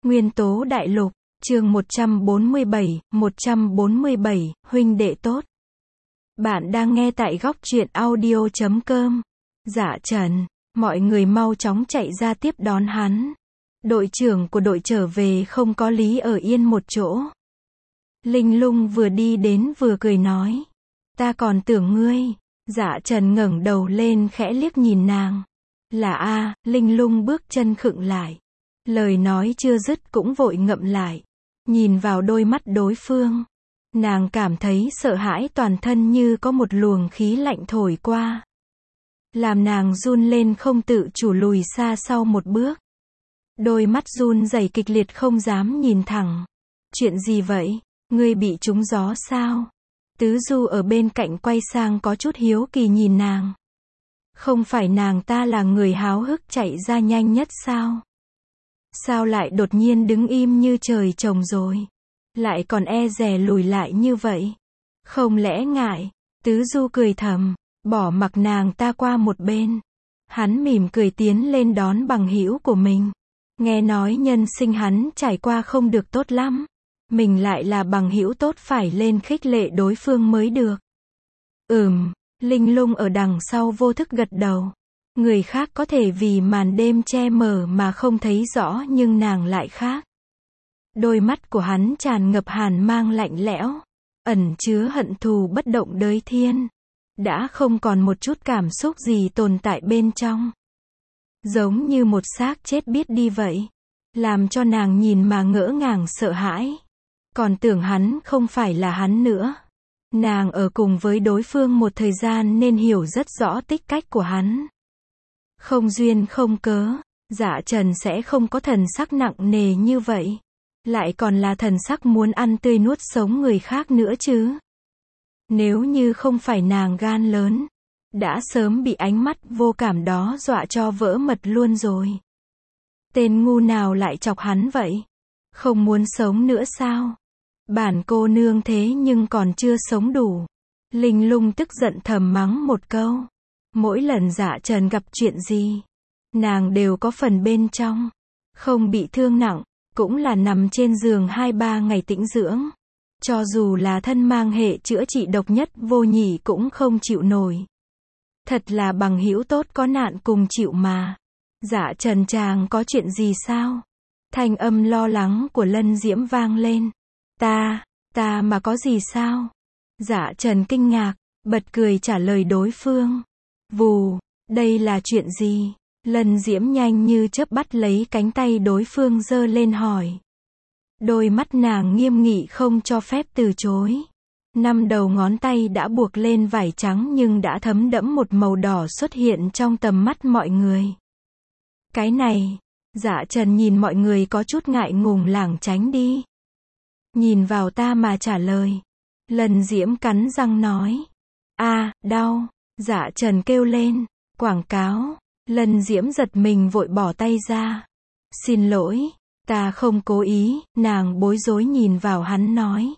Nguyên tố đại lục, chương 147, huynh đệ tốt. Bạn đang nghe tại góc truyện audio.com. Dạ Trần, mọi người mau chóng chạy ra tiếp đón hắn. Đội trưởng của đội trở về không có lý ở yên một chỗ. Linh Lung vừa đi đến vừa cười nói. Ta còn tưởng ngươi. Dạ Trần ngẩng đầu lên khẽ liếc nhìn nàng. Là a, Linh Lung bước chân khựng lại. Lời nói chưa dứt cũng vội ngậm lại. Nhìn vào đôi mắt đối phương. Nàng cảm thấy sợ hãi toàn thân như có một luồng khí lạnh thổi qua. Làm nàng run lên không tự chủ lùi xa sau một bước. Đôi mắt run rẩy kịch liệt không dám nhìn thẳng. Chuyện gì vậy? Ngươi bị trúng gió sao? Tứ Du ở bên cạnh quay sang có chút hiếu kỳ nhìn nàng. Không phải nàng ta là người háo hức chạy ra nhanh nhất sao? Sao lại đột nhiên đứng im như trời trồng rồi? Lại còn e dè lùi lại như vậy? Không lẽ ngại? Tứ Du cười thầm, bỏ mặc nàng ta qua một bên. Hắn mỉm cười tiến lên đón bằng hữu của mình. Nghe nói nhân sinh hắn trải qua không được tốt lắm. Mình lại là bằng hữu tốt phải lên khích lệ đối phương mới được. Linh Lung ở đằng sau vô thức gật đầu. Người khác có thể vì màn đêm che mờ mà không thấy rõ nhưng nàng lại khác. Đôi mắt của hắn tràn ngập hàn mang lạnh lẽo, ẩn chứa hận thù bất động đới thiên. Đã không còn một chút cảm xúc gì tồn tại bên trong. Giống như một xác chết biết đi vậy. Làm cho nàng nhìn mà ngỡ ngàng sợ hãi. Còn tưởng hắn không phải là hắn nữa. Nàng ở cùng với đối phương một thời gian nên hiểu rất rõ tích cách của hắn. Không duyên không cớ, Dạ Trần sẽ không có thần sắc nặng nề như vậy. Lại còn là thần sắc muốn ăn tươi nuốt sống người khác nữa chứ. Nếu như không phải nàng gan lớn, đã sớm bị ánh mắt vô cảm đó dọa cho vỡ mật luôn rồi. Tên ngu nào lại chọc hắn vậy? Không muốn sống nữa sao? Bản cô nương thế nhưng còn chưa sống đủ. Linh Lung tức giận thầm mắng một câu. Mỗi lần Dạ Trần gặp chuyện gì, nàng đều có phần bên trong. Không bị thương nặng, cũng là nằm trên giường 2-3 ngày tĩnh dưỡng. Cho dù là thân mang hệ chữa trị độc nhất vô nhị cũng không chịu nổi. Thật là bằng hữu tốt có nạn cùng chịu mà. Dạ Trần chàng có chuyện gì sao? Thanh âm lo lắng của Lân Diễm vang lên. Ta mà có gì sao? Dạ Trần kinh ngạc, bật cười trả lời đối phương. Vù, đây là chuyện gì? Lân Diễm nhanh như chớp bắt lấy cánh tay đối phương giơ lên hỏi. Đôi mắt nàng nghiêm nghị không cho phép từ chối. 5 đầu ngón tay đã buộc lên vải trắng nhưng đã thấm đẫm một màu đỏ xuất hiện trong tầm mắt mọi người. Cái này, Dạ Trần nhìn mọi người có chút ngại ngùng lảng tránh đi. Nhìn vào ta mà trả lời. Lân Diễm cắn răng nói. Đau. Dạ Trần kêu lên. Quảng cáo. Lân Diễm giật mình vội bỏ tay ra. Xin lỗi, ta không cố ý, nàng bối rối nhìn vào hắn nói.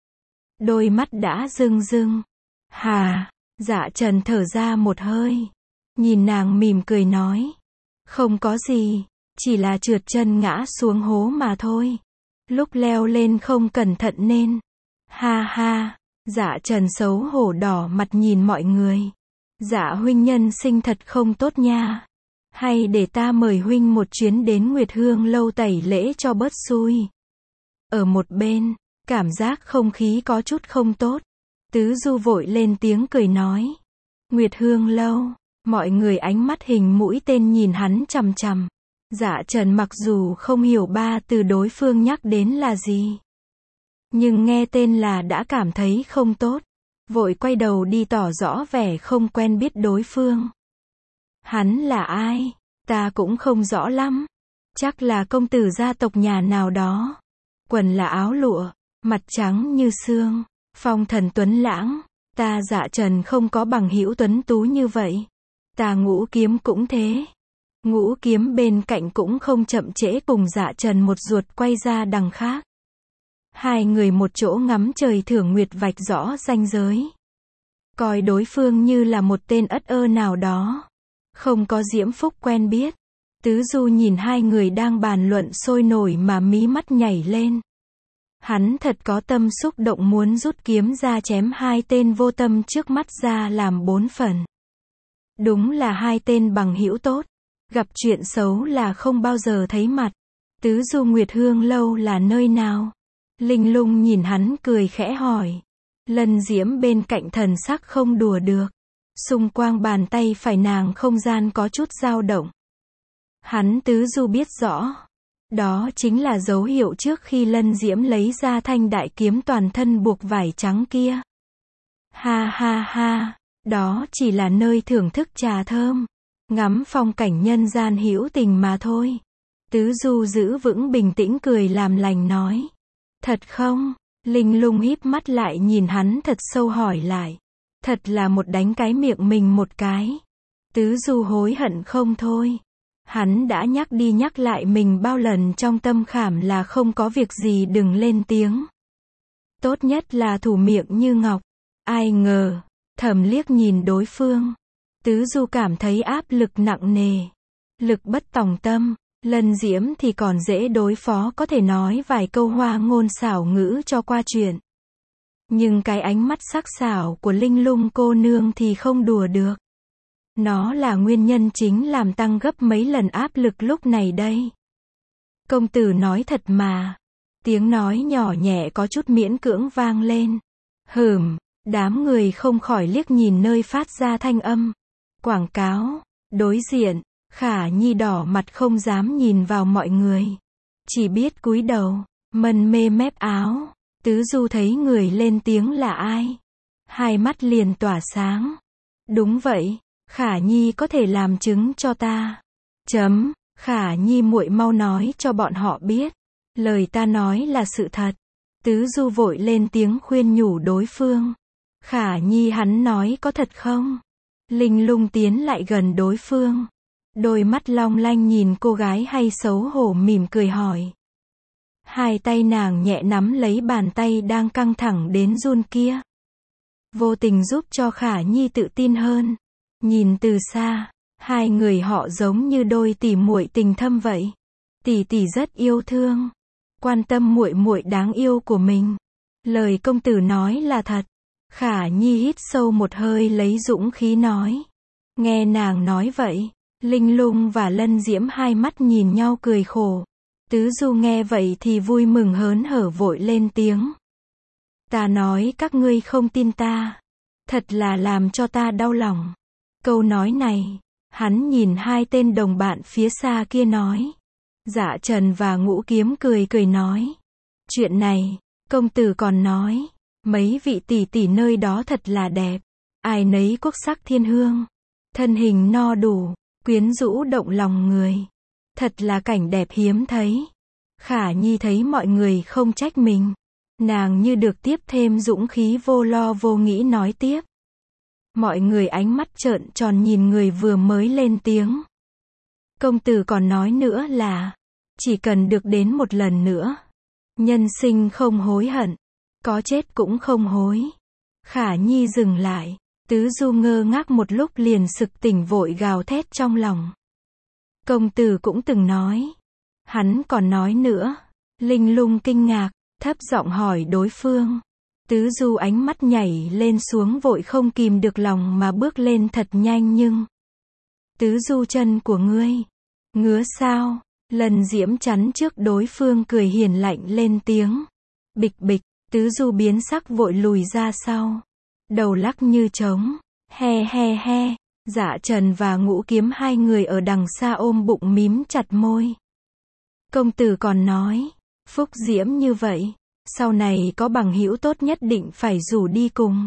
Đôi mắt đã rưng rưng. Hà, Dạ Trần thở ra một hơi. Nhìn nàng mỉm cười nói. Không có gì, chỉ là trượt chân ngã xuống hố mà thôi. Lúc leo lên không cẩn thận nên. Ha ha, Dạ Trần xấu hổ đỏ mặt nhìn mọi người. Dạ huynh nhân sinh thật không tốt nha. Hay để ta mời huynh một chuyến đến Nguyệt Hương lâu tẩy lễ cho bớt xui. Ở một bên, cảm giác không khí có chút không tốt. Tứ Du vội lên tiếng cười nói. Nguyệt Hương lâu, mọi người ánh mắt hình mũi tên nhìn hắn chằm chằm. Dạ Trần mặc dù không hiểu 3 từ đối phương nhắc đến là gì, nhưng nghe tên là đã cảm thấy không tốt. Vội quay đầu đi tỏ rõ vẻ không quen biết đối phương. Hắn là ai? Ta cũng không rõ lắm. Chắc là công tử gia tộc nhà nào đó. Quần là áo lụa, mặt trắng như sương, phong thần tuấn lãng. Ta Dạ Trần không có bằng hữu tuấn tú như vậy. Ta Ngũ Kiếm cũng thế. Ngũ Kiếm bên cạnh cũng không chậm trễ cùng Dạ Trần một ruột quay ra đằng khác. Hai người một chỗ ngắm trời thưởng nguyệt vạch rõ ranh giới. Coi đối phương như là một tên ất ơ nào đó. Không có diễm phúc quen biết. Tứ Du nhìn hai người đang bàn luận sôi nổi mà mí mắt nhảy lên. Hắn thật có tâm xúc động muốn rút kiếm ra chém hai tên vô tâm trước mắt ra làm 4 phần. Đúng là hai tên bằng hữu tốt. Gặp chuyện xấu là không bao giờ thấy mặt. Tứ Du Nguyệt Hương lâu là nơi nào? Linh Lung nhìn hắn cười khẽ hỏi. Lân Diễm bên cạnh thần sắc không đùa được. Xung quanh bàn tay phải nàng không gian có chút dao động. Hắn Tứ Du biết rõ. Đó chính là dấu hiệu trước khi Lân Diễm lấy ra thanh đại kiếm toàn thân buộc vải trắng kia. Ha ha ha, đó chỉ là nơi thưởng thức trà thơm, ngắm phong cảnh nhân gian hữu tình mà thôi. Tứ Du giữ vững bình tĩnh cười làm lành nói. Thật không? Linh Lung híp mắt lại nhìn hắn thật sâu hỏi lại. Thật là một đánh cái miệng mình một cái. Tứ Du hối hận không thôi. Hắn đã nhắc đi nhắc lại mình bao lần trong tâm khảm là không có việc gì đừng lên tiếng. Tốt nhất là thủ miệng như ngọc. Ai ngờ, thầm liếc nhìn đối phương. Tứ Du cảm thấy áp lực nặng nề. Lực bất tòng tâm, Lân Diễm thì còn dễ đối phó có thể nói vài câu hoa ngôn xảo ngữ cho qua chuyện. Nhưng cái ánh mắt sắc sảo của Linh Lung cô nương thì không đùa được. Nó là nguyên nhân chính làm tăng gấp mấy lần áp lực lúc này đây. Công tử nói thật mà. Tiếng nói nhỏ nhẹ có chút miễn cưỡng vang lên. Đám người không khỏi liếc nhìn nơi phát ra thanh âm. Quảng cáo, đối diện, Khả Nhi đỏ mặt không dám nhìn vào mọi người. Chỉ biết cúi đầu, mân mê mép áo. Tứ Du thấy người lên tiếng là ai. Hai mắt liền tỏa sáng. Đúng vậy. Khả Nhi có thể làm chứng cho ta. Khả Nhi muội mau nói cho bọn họ biết. Lời ta nói là sự thật. Tứ Du vội lên tiếng khuyên nhủ đối phương. Khả Nhi hắn nói có thật không? Linh Lung tiến lại gần đối phương. Đôi mắt long lanh nhìn cô gái hay xấu hổ mỉm cười hỏi. Hai tay nàng nhẹ nắm lấy bàn tay đang căng thẳng đến run kia. Vô tình giúp cho Khả Nhi tự tin hơn. Nhìn từ xa, hai người họ giống như đôi tỉ muội tình thâm vậy. Tỷ tỷ rất yêu thương, quan tâm muội muội đáng yêu của mình. Lời công tử nói là thật. Khả Nhi hít sâu một hơi lấy dũng khí nói. Nghe nàng nói vậy, Linh Lung và Lân Diễm hai mắt nhìn nhau cười khổ. Tứ Du nghe vậy thì vui mừng hớn hở vội lên tiếng. Ta nói các ngươi không tin ta. Thật là làm cho ta đau lòng. Câu nói này, hắn nhìn hai tên đồng bạn phía xa kia nói. Dạ Trần và Ngũ Kiếm cười cười nói. Chuyện này, công tử còn nói. Mấy vị tỷ tỷ nơi đó thật là đẹp. Ai nấy quốc sắc thiên hương. Thân hình no đủ, quyến rũ động lòng người. Thật là cảnh đẹp hiếm thấy. Khả Nhi thấy mọi người không trách mình. Nàng như được tiếp thêm dũng khí vô lo vô nghĩ nói tiếp. Mọi người ánh mắt trợn tròn nhìn người vừa mới lên tiếng. Công tử còn nói nữa là, chỉ cần được đến một lần nữa. Nhân sinh không hối hận, có chết cũng không hối. Khả Nhi dừng lại, Tứ Du ngơ ngác một lúc liền sực tỉnh vội gào thét trong lòng. Công tử cũng từng nói. Hắn còn nói nữa. Linh Lung kinh ngạc, thấp giọng hỏi đối phương. Tứ Du ánh mắt nhảy lên xuống vội không kìm được lòng mà bước lên thật nhanh nhưng. Tứ Du chân của ngươi. Ngứa sao? Lân Diễm chắn trước đối phương cười hiền lạnh lên tiếng. Bịch bịch, Tứ Du biến sắc vội lùi ra sau. Đầu lắc như trống. He he he. Dạ Trần và Ngũ Kiếm hai người ở đằng xa ôm bụng mím chặt môi. Công tử còn nói. Phúc Diễm như vậy. Sau này có bằng hữu tốt nhất định phải rủ đi cùng.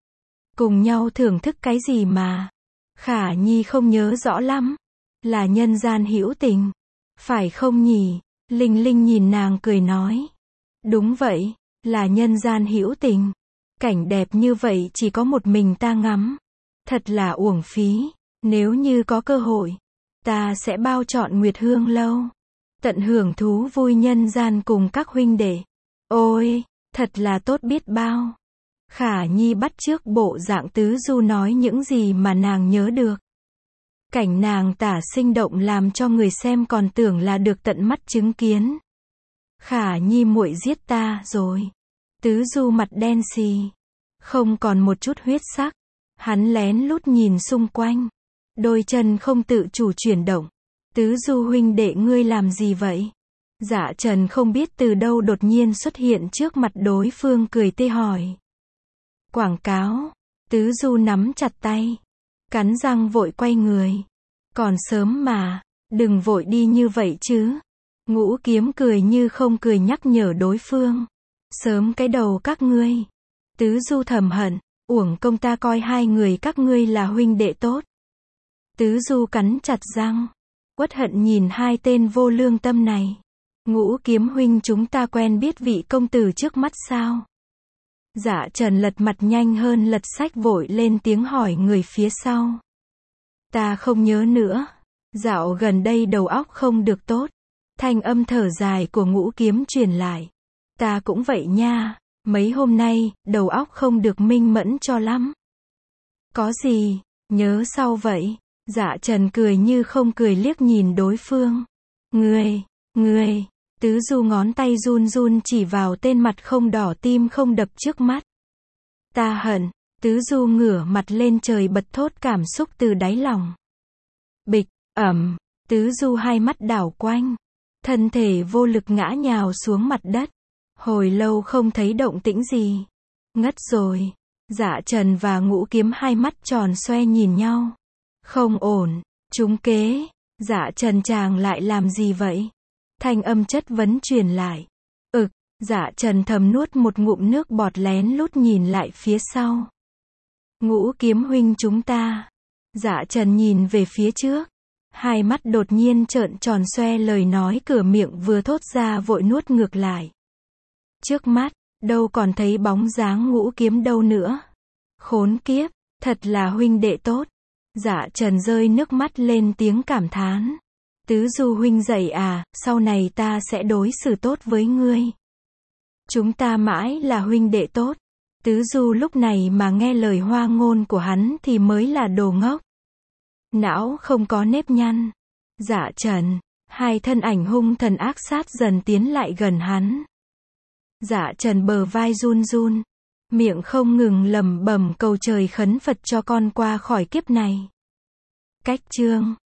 Cùng nhau thưởng thức cái gì mà. Khả Nhi không nhớ rõ lắm. Là nhân gian hữu tình. Phải không nhỉ? Linh Linh nhìn nàng cười nói. Đúng vậy, là nhân gian hữu tình. Cảnh đẹp như vậy chỉ có một mình ta ngắm. Thật là uổng phí. Nếu như có cơ hội, ta sẽ bao trọn Nguyệt Hương lâu. Tận hưởng thú vui nhân gian cùng các huynh đệ. Ôi, thật là tốt biết bao. Khả Nhi bắt chước bộ dạng Tứ Du nói những gì mà nàng nhớ được. Cảnh nàng tả sinh động làm cho người xem còn tưởng là được tận mắt chứng kiến. Khả nhi muội giết ta rồi. Tứ Du mặt đen xì, không còn một chút huyết sắc. Hắn lén lút nhìn xung quanh, đôi chân không tự chủ chuyển động. Tứ Du huynh đệ ngươi làm gì vậy? Dạ Trần không biết từ đâu đột nhiên xuất hiện trước mặt đối phương cười tê hỏi. Quảng cáo. Tứ Du nắm chặt tay, cắn răng vội quay người. Còn sớm mà, đừng vội đi như vậy chứ. Ngũ Kiếm cười như không cười nhắc nhở đối phương. Sớm cái đầu các ngươi. Tứ Du thầm hận, uổng công ta coi hai người các ngươi là huynh đệ tốt. Tứ Du cắn chặt răng, uất hận nhìn hai tên vô lương tâm này. Ngũ Kiếm huynh chúng ta quen biết vị công tử trước mắt sao? Dạ Trần lật mặt nhanh hơn lật sách vội lên tiếng hỏi người phía sau. Ta không nhớ nữa. Dạo gần đây đầu óc không được tốt. Thanh âm thở dài của Ngũ Kiếm truyền lại. Ta cũng vậy nha. Mấy hôm nay, đầu óc không được minh mẫn cho lắm. Có gì, nhớ sau vậy. Dạ Trần cười như không cười liếc nhìn đối phương. Ngươi. Tứ Du ngón tay run run chỉ vào tên mặt không đỏ tim không đập trước mắt. Ta hận. Tứ Du ngửa mặt lên trời bật thốt cảm xúc từ đáy lòng. Bịch, ẩm. Tứ Du hai mắt đảo quanh, thân thể vô lực ngã nhào xuống mặt đất. Hồi lâu không thấy động tĩnh gì. Ngất rồi. Dạ Trần và Ngũ Kiếm hai mắt tròn xoe nhìn nhau. Không ổn. Trúng kế. Dạ Trần chàng lại làm gì vậy? Thanh âm chất vấn truyền lại. Dạ Trần thầm nuốt một ngụm nước bọt lén lút nhìn lại phía sau. Ngũ Kiếm huynh chúng ta. Dạ Trần nhìn về phía trước. Hai mắt đột nhiên trợn tròn xoe, lời nói cửa miệng vừa thốt ra vội nuốt ngược lại. Trước mắt, đâu còn thấy bóng dáng Ngũ Kiếm đâu nữa. Khốn kiếp, thật là huynh đệ tốt. Dạ Trần rơi nước mắt lên tiếng cảm thán. Tứ Du huynh dậy à, sau này ta sẽ đối xử tốt với ngươi. Chúng ta mãi là huynh đệ tốt. Tứ Du lúc này mà nghe lời hoa ngôn của hắn thì mới là đồ ngốc. Não không có nếp nhăn. Dạ Trần. Hai thân ảnh hung thần ác sát dần tiến lại gần hắn. Dạ Trần bờ vai run run, miệng không ngừng lẩm bẩm cầu trời khấn Phật cho con qua khỏi kiếp này. Cách chương